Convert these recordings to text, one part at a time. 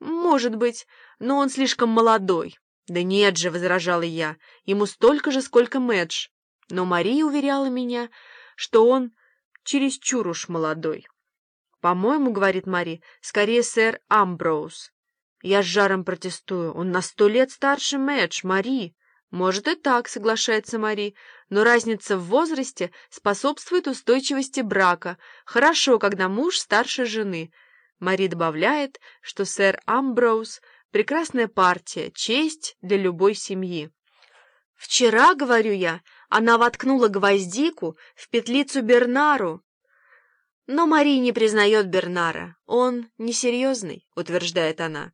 «Может быть, но он слишком молодой». «Да нет же», — возражала я, — «ему столько же, сколько Мэдж». Но Мария уверяла меня, что он чересчур уж молодой. «По-моему, — говорит Мари, — скорее сэр Амброуз». Я с жаром протестую. «Он на 100 лет старше Мэдж, Мари». «Может и так, — соглашается Мари, — но разница в возрасте способствует устойчивости брака. Хорошо, когда муж старше жены». Мари добавляет, что сэр Амброуз — прекрасная партия, честь для любой семьи. «Вчера, — говорю я, — она воткнула гвоздику в петлицу Бернару». Но Мари не признает Бернара. «Он несерьезный», — утверждает она.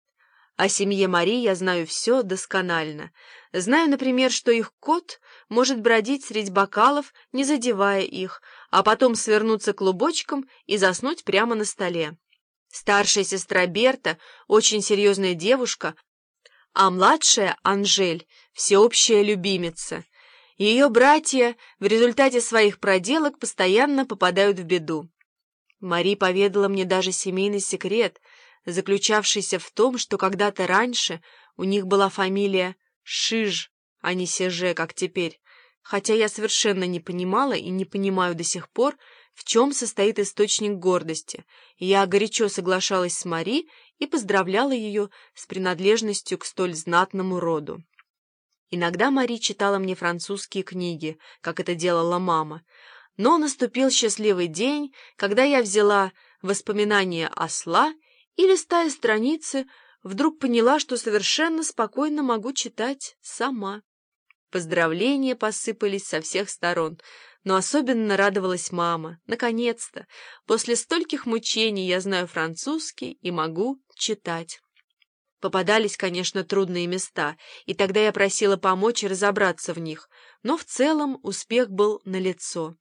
О семье Мари я знаю все досконально. Знаю, например, что их кот может бродить средь бокалов, не задевая их, а потом свернуться клубочком и заснуть прямо на столе. Старшая сестра Берта очень серьезная девушка, а младшая Анжель — всеобщая любимица. Ее братья в результате своих проделок постоянно попадают в беду. Мари поведала мне даже семейный секрет, заключавшийся в том, что когда-то раньше у них была фамилия Шиж, а не Сеже, как теперь, хотя я совершенно не понимала и не понимаю до сих пор, в чем состоит источник гордости. Я горячо соглашалась с Мари и поздравляла ее с принадлежностью к столь знатному роду. Иногда Мари читала мне французские книги, как это делала мама, но наступил счастливый день, когда я взяла «Воспоминания осла» и, листая страницы, вдруг поняла, что совершенно спокойно могу читать сама. Поздравления посыпались со всех сторон, но особенно радовалась мама. Наконец-то, после стольких мучений я знаю французский и могу читать. Попадались, конечно, трудные места, и тогда я просила помочь разобраться в них, но в целом успех был налицо.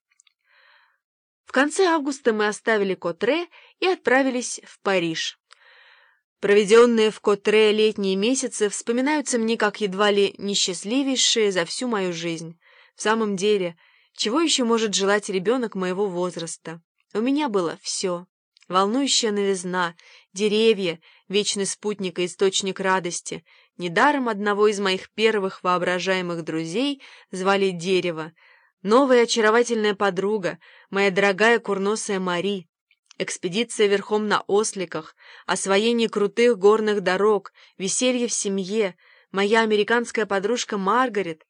В конце августа мы оставили Котре и отправились в Париж. Проведенные в Котре летние месяцы вспоминаются мне как едва ли несчастливейшие за всю мою жизнь. В самом деле, чего еще может желать ребенок моего возраста? У меня было все. Волнующая новизна, деревья, вечный спутник и источник радости. Недаром одного из моих первых воображаемых друзей звали Дерево. Новая очаровательная подруга, моя дорогая курносая Мари. Экспедиция верхом на осликах, освоение крутых горных дорог, веселье в семье, моя американская подружка Маргарет.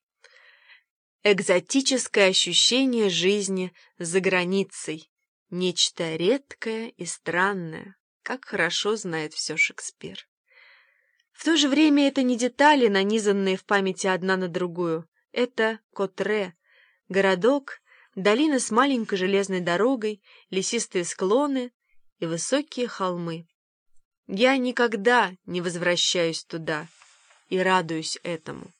Экзотическое ощущение жизни за границей. Нечто редкое и странное, как хорошо знает все Шекспир. В то же время это не детали, нанизанные в памяти одна на другую. Это Котре, городок, долина с маленькой железной дорогой, лесистые склоны и высокие холмы. Я никогда не возвращаюсь туда и радуюсь этому.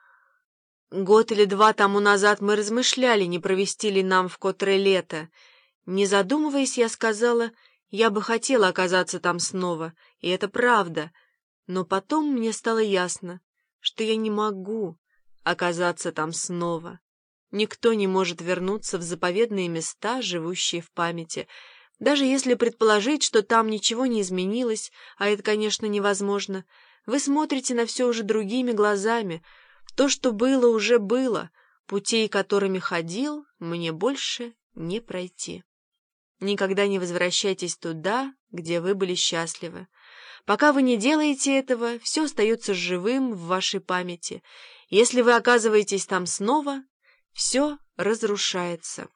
Год или два тому назад мы размышляли, не провести ли нам в Котре лето. Не задумываясь, я сказала, я бы хотела оказаться там снова, и это правда. Но потом мне стало ясно, что я не могу оказаться там снова. Никто не может вернуться в заповедные места, живущие в памяти, даже если предположить, что там ничего не изменилось, а это, конечно, невозможно. Вы смотрите на все уже другими глазами. То, что было, уже было. Путей, которыми ходил, мне больше не пройти. Никогда не возвращайтесь туда, где вы были счастливы. Пока вы не делаете этого, все остается живым в вашей памяти. Если вы оказываетесь там снова, все разрушается.